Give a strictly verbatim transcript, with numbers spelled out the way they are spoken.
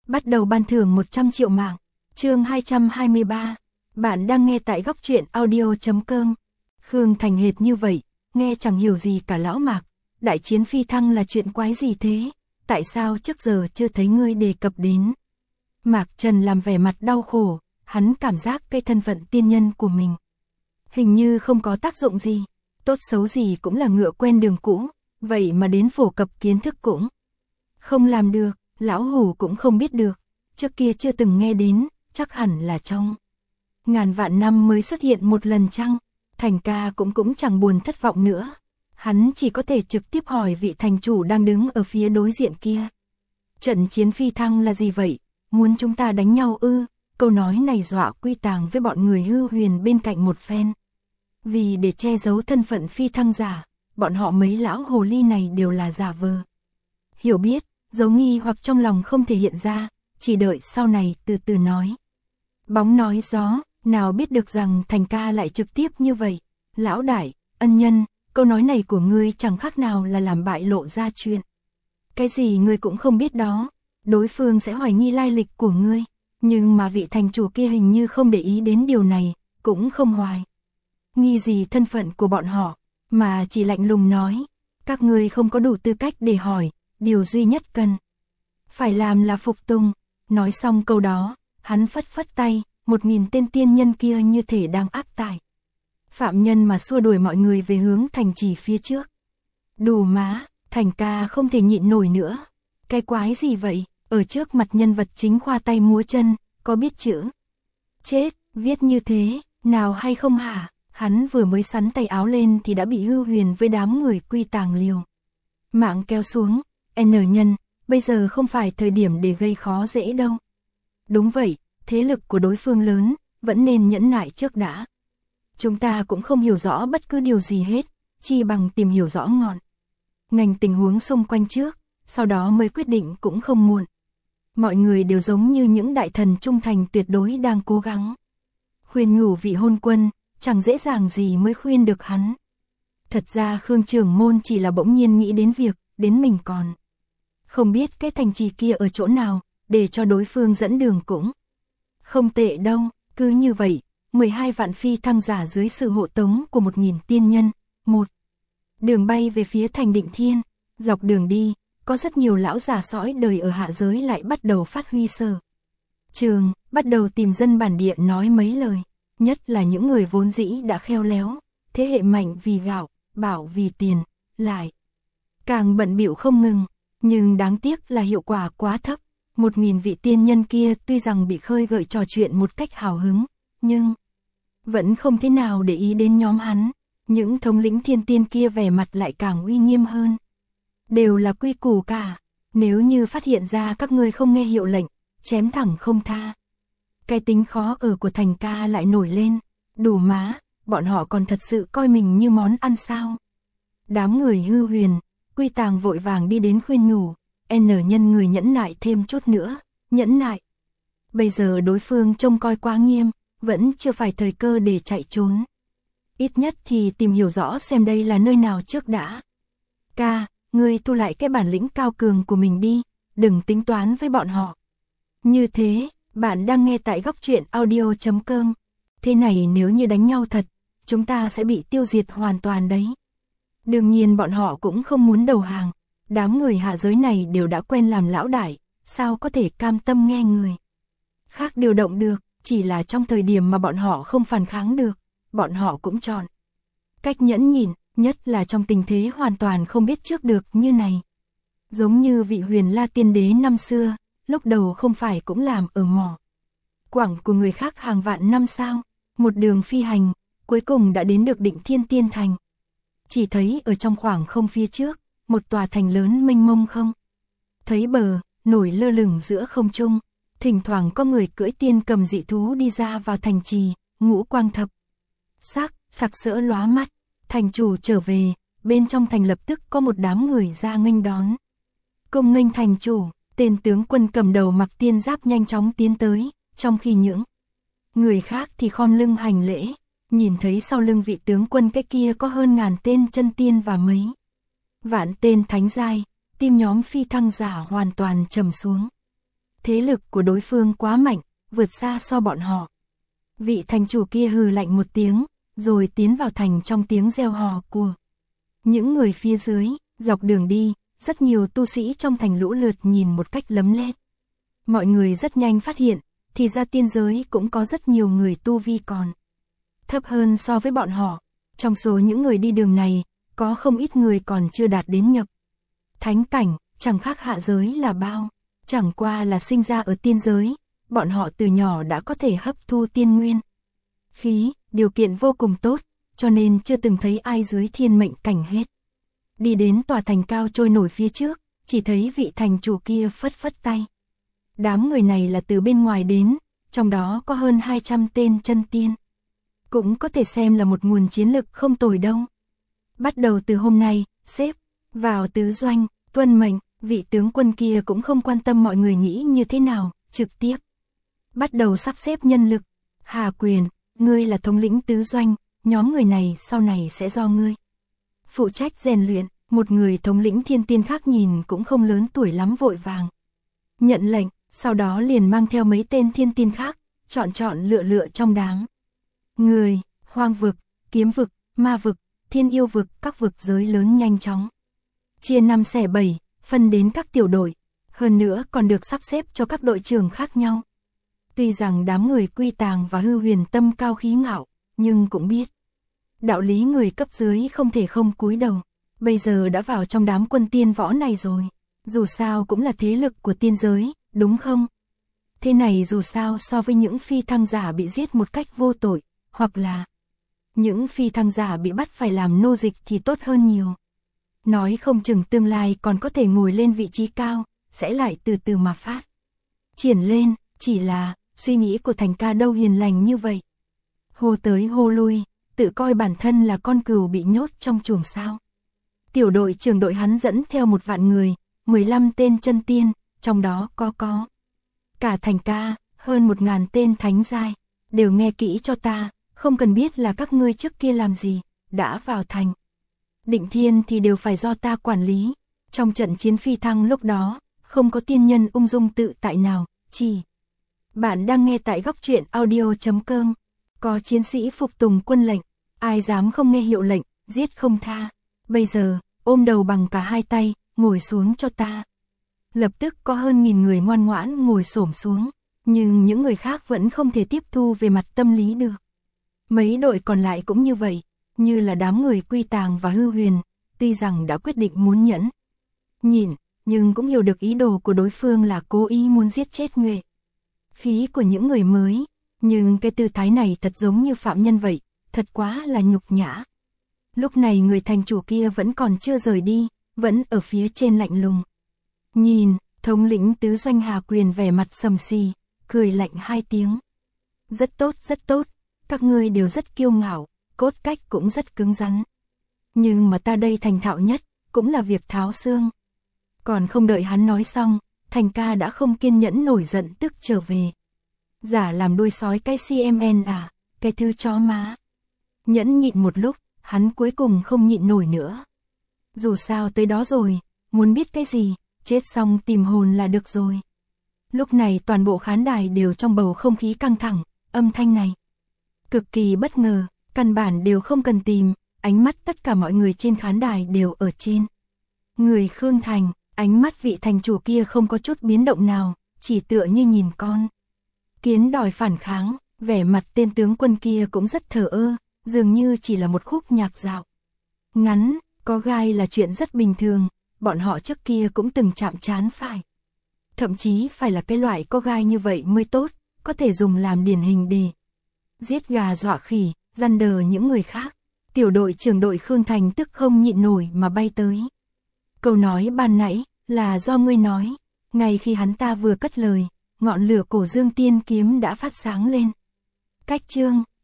bắt đầu ban thưởng một trăm triệu mạng. Chương hai trăm hai mươi ba. Bạn đang nghe tại góc truyện audio chấm com. Khương Thành hệt như vậy, nghe chẳng hiểu gì cả lão Mạc. Đại chiến phi thăng là chuyện quái gì thế? Tại sao trước giờ chưa thấy ngươi đề cập đến? Mạc Trần làm vẻ mặt đau khổ, hắn cảm giác cái thân phận tiên nhân của mình hình như không có tác dụng gì, tốt xấu gì cũng là ngựa quen đường cũ, vậy mà đến phổ cập kiến thức cũng không làm được, lão hủ cũng không biết được, trước kia chưa từng nghe đến, chắc hẳn là trong ngàn vạn năm mới xuất hiện một lần chăng? Thành ca cũng cũng chẳng buồn thất vọng nữa, hắn chỉ có thể trực tiếp hỏi vị thành chủ đang đứng ở phía đối diện kia. Trận chiến phi thăng là gì vậy? Muốn chúng ta đánh nhau ư? Câu nói này dọa Quy Tàng với bọn người hư huyền bên cạnh một phen. Vì để che giấu thân phận phi thăng giả, bọn họ mấy lão hồ ly này đều là giả vờ. Hiểu biết, giấu nghi hoặc trong lòng không thể hiện ra, chỉ đợi sau này từ từ nói. Bóng nói gió, nào biết được rằng Thành ca lại trực tiếp như vậy. Lão đại, ân nhân, câu nói này của ngươi chẳng khác nào là làm bại lộ ra chuyện. Cái gì ngươi cũng không biết đó, đối phương sẽ hoài nghi lai lịch của ngươi. Nhưng mà vị thành chủ kia hình như không để ý đến điều này, cũng không hoài nghi gì thân phận của bọn họ, mà chỉ lạnh lùng nói, các ngươi không có đủ tư cách để hỏi, điều duy nhất cần phải làm là phục tùng. Nói xong câu đó, hắn phất phất tay, một nghìn tên tiên nhân kia như thể đang áp tải phạm nhân mà xua đuổi mọi người về hướng thành trì phía trước. Đủ má, Thành ca không thể nhịn nổi nữa. Cái quái gì vậy? Ở trước mặt nhân vật chính khoa tay múa chân, có biết chữ chết, viết như thế, nào hay không hả? Hắn vừa mới sắn tay áo lên thì đã bị hư huyền với đám người Quy Tàng liều mạng kéo xuống. N nhân, bây giờ không phải thời điểm để gây khó dễ đâu. Đúng vậy, thế lực của đối phương lớn, vẫn nên nhẫn nại trước đã. Chúng ta cũng không hiểu rõ bất cứ điều gì hết, chi bằng tìm hiểu rõ ngọn ngành tình huống xung quanh trước, sau đó mới quyết định cũng không muộn. Mọi người đều giống như những đại thần trung thành tuyệt đối đang cố gắng khuyên nhủ vị hôn quân, chẳng dễ dàng gì mới khuyên được hắn. Thật ra Khương trưởng môn chỉ là bỗng nhiên nghĩ đến việc, đến mình còn không biết cái thành trì kia ở chỗ nào, để cho đối phương dẫn đường cũng không tệ đâu. Cứ như vậy, mười hai vạn phi thăng giả dưới sự hộ tống của một nghìn tiên nhân, một đường bay về phía thành Định Thiên. Dọc đường đi, có rất nhiều lão già sõi đời ở hạ giới lại bắt đầu phát huy sở trường, bắt đầu tìm dân bản địa nói mấy lời, nhất là những người vốn dĩ đã khéo léo, thế hệ mạnh vì gạo, bảo vì tiền, lại càng bận bịu không ngừng, nhưng đáng tiếc là hiệu quả quá thấp. Một nghìn vị tiên nhân kia tuy rằng bị khơi gợi trò chuyện một cách hào hứng, nhưng vẫn không thế nào để ý đến nhóm hắn. Những thống lĩnh thiên tiên kia vẻ mặt lại càng uy nghiêm hơn. Đều là quy củ cả, nếu như phát hiện ra các ngươi không nghe hiệu lệnh, chém thẳng không tha. Cái tính khó ở của Thành ca lại nổi lên. Đủ má, bọn họ còn thật sự coi mình như món ăn sao? Đám người hư huyền, Quy Tàng vội vàng đi đến khuyên nhủ. N nhân người nhẫn nại thêm chút nữa, nhẫn nại. Bây giờ đối phương trông coi quá nghiêm, vẫn chưa phải thời cơ để chạy trốn. Ít nhất thì tìm hiểu rõ xem đây là nơi nào trước đã. Ca, ngươi thu lại cái bản lĩnh cao cường của mình đi, đừng tính toán với bọn họ. Như thế, bạn đang nghe tại góc truyện audio chấm com. Thế này nếu như đánh nhau thật, chúng ta sẽ bị tiêu diệt hoàn toàn đấy. Đương nhiên bọn họ cũng không muốn đầu hàng. Đám người hạ giới này đều đã quen làm lão đại, sao có thể cam tâm nghe người khác điều động được, chỉ là trong thời điểm mà bọn họ không phản kháng được, bọn họ cũng chọn cách nhẫn nhịn, nhất là trong tình thế hoàn toàn không biết trước được như này. Giống như vị Huyền La tiên đế năm xưa, lúc đầu không phải cũng làm ở mỏ quảng của người khác hàng vạn năm sao, một đường phi hành, cuối cùng đã đến được Định Thiên Tiên Thành. Chỉ thấy ở trong khoảng không phía trước, một tòa thành lớn mênh mông không thấy bờ, nổi lơ lửng giữa không trung, thỉnh thoảng có người cưỡi tiên cầm dị thú đi ra vào thành trì, ngũ quang thập sắc, sặc sỡ lóa mắt. Thành chủ trở về, bên trong thành lập tức có một đám người ra nghênh đón. Cung nghênh thành chủ, tên tướng quân cầm đầu mặc tiên giáp nhanh chóng tiến tới, trong khi những người khác thì khom lưng hành lễ. Nhìn thấy sau lưng vị tướng quân cái kia có hơn ngàn tên chân tiên và mấy vạn tên thánh giai, tim nhóm phi thăng giả hoàn toàn trầm xuống. Thế lực của đối phương quá mạnh, vượt xa so bọn họ. Vị thành chủ kia hừ lạnh một tiếng, rồi tiến vào thành trong tiếng reo hò của những người phía dưới. Dọc đường đi, rất nhiều tu sĩ trong thành lũ lượt nhìn một cách lấm lét. Mọi người rất nhanh phát hiện, thì ra tiên giới cũng có rất nhiều người tu vi còn thấp hơn so với bọn họ. Trong số những người đi đường này, có không ít người còn chưa đạt đến nhập thánh cảnh, chẳng khác hạ giới là bao. Chẳng qua là sinh ra ở tiên giới, bọn họ từ nhỏ đã có thể hấp thu tiên nguyên khí, điều kiện vô cùng tốt, cho nên chưa từng thấy ai dưới thiên mệnh cảnh hết. Đi đến tòa thành cao trôi nổi phía trước, chỉ thấy vị thành chủ kia phất phất tay. Đám người này là từ bên ngoài đến, trong đó có hơn hai trăm tên chân tiên. Cũng có thể xem là một nguồn chiến lực không tồi đâu. Bắt đầu từ hôm nay, xếp vào tứ doanh, tuân mệnh, vị tướng quân kia cũng không quan tâm mọi người nghĩ như thế nào, trực tiếp bắt đầu sắp xếp nhân lực. Hà Quyền, ngươi là thống lĩnh tứ doanh, nhóm người này sau này sẽ do ngươi phụ trách rèn luyện. Một người thống lĩnh thiên tiên khác nhìn cũng không lớn tuổi lắm vội vàng nhận lệnh, sau đó liền mang theo mấy tên thiên tiên khác, chọn chọn lựa lựa trong đám người, hoang vực, kiếm vực, ma vực, thiên yêu vực, các vực giới lớn nhanh chóng chia năm xẻ bảy, phân đến các tiểu đội, hơn nữa còn được sắp xếp cho các đội trưởng khác nhau. Tuy rằng đám người Quy Tàng và Hư Huyền tâm cao khí ngạo, nhưng cũng biết đạo lý người cấp dưới không thể không cúi đầu. Bây giờ đã vào trong đám quân tiên võ này rồi, dù sao cũng là thế lực của tiên giới, đúng không? Thế này dù sao so với những phi thăng giả bị giết một cách vô tội, hoặc là những phi thăng giả bị bắt phải làm nô dịch thì tốt hơn nhiều. Nói không chừng tương lai còn có thể ngồi lên vị trí cao, sẽ lại từ từ mà phát triển lên, chỉ là suy nghĩ của Thành ca đâu hiền lành như vậy. Hô tới hô lui, tự coi bản thân là con cừu bị nhốt trong chuồng sao. Tiểu đội trưởng đội hắn dẫn theo một vạn người, mười lăm tên chân tiên, trong đó có có cả Thành ca, hơn một ngàn tên thánh giai, đều nghe kỹ cho ta, không cần biết là các ngươi trước kia làm gì, đã vào thành Định Thiên thì đều phải do ta quản lý. Trong trận chiến phi thăng lúc đó, không có tiên nhân ung dung tự tại nào, chỉ bạn đang nghe tại góc truyện audio chấm com. Có chiến sĩ phục tùng quân lệnh, ai dám không nghe hiệu lệnh, giết không tha. Bây giờ, ôm đầu bằng cả hai tay, ngồi xuống cho ta. Lập tức có hơn nghìn người ngoan ngoãn ngồi xổm xuống, nhưng những người khác vẫn không thể tiếp thu về mặt tâm lý được. Mấy đội còn lại cũng như vậy, như là đám người Quy Tàng và Hư Huyền, tuy rằng đã quyết định muốn nhẫn nhịn, nhưng cũng hiểu được ý đồ của đối phương là cố ý muốn giết chết nhuệ khí của những người mới. Nhưng cái tư thái này thật giống như phạm nhân vậy, thật quá là nhục nhã. Lúc này người thành chủ kia vẫn còn chưa rời đi, vẫn ở phía trên lạnh lùng. Nhìn, thống lĩnh tứ doanh Hà Quyền vẻ mặt sầm xì, cười lạnh hai tiếng. Rất tốt, rất tốt, các ngươi đều rất kiêu ngạo, cốt cách cũng rất cứng rắn. Nhưng mà ta đây thành thạo nhất, cũng là việc tháo xương. Còn không đợi hắn nói xong, Thành ca đã không kiên nhẫn nổi giận tức trở về. Giả làm đuôi sói cái xê em en à, cái thứ chó má. Nhẫn nhịn một lúc, hắn cuối cùng không nhịn nổi nữa. Dù sao tới đó rồi, muốn biết cái gì, chết xong tìm hồn là được rồi. Lúc này toàn bộ khán đài đều trong bầu không khí căng thẳng, âm thanh này cực kỳ bất ngờ, căn bản đều không cần tìm, ánh mắt tất cả mọi người trên khán đài đều ở trên người Khương Thành, ánh mắt vị thành chủ kia không có chút biến động nào, chỉ tựa như nhìn con kiến đòi phản kháng, vẻ mặt tên tướng quân kia cũng rất thờ ơ, dường như chỉ là một khúc nhạc dạo ngắn, có gai là chuyện rất bình thường, bọn họ trước kia cũng từng chạm trán phải. Thậm chí phải là cái loại có gai như vậy mới tốt, có thể dùng làm điển hình để giết gà dọa khỉ, răn đờ những người khác. Tiểu đội trưởng đội Khương Thành tức không nhịn nổi mà bay tới. Câu nói ban nãy là do ngươi nói, ngay khi hắn ta vừa cất lời, ngọn lửa cổ dương tiên kiếm đã phát sáng lên. Cách chương,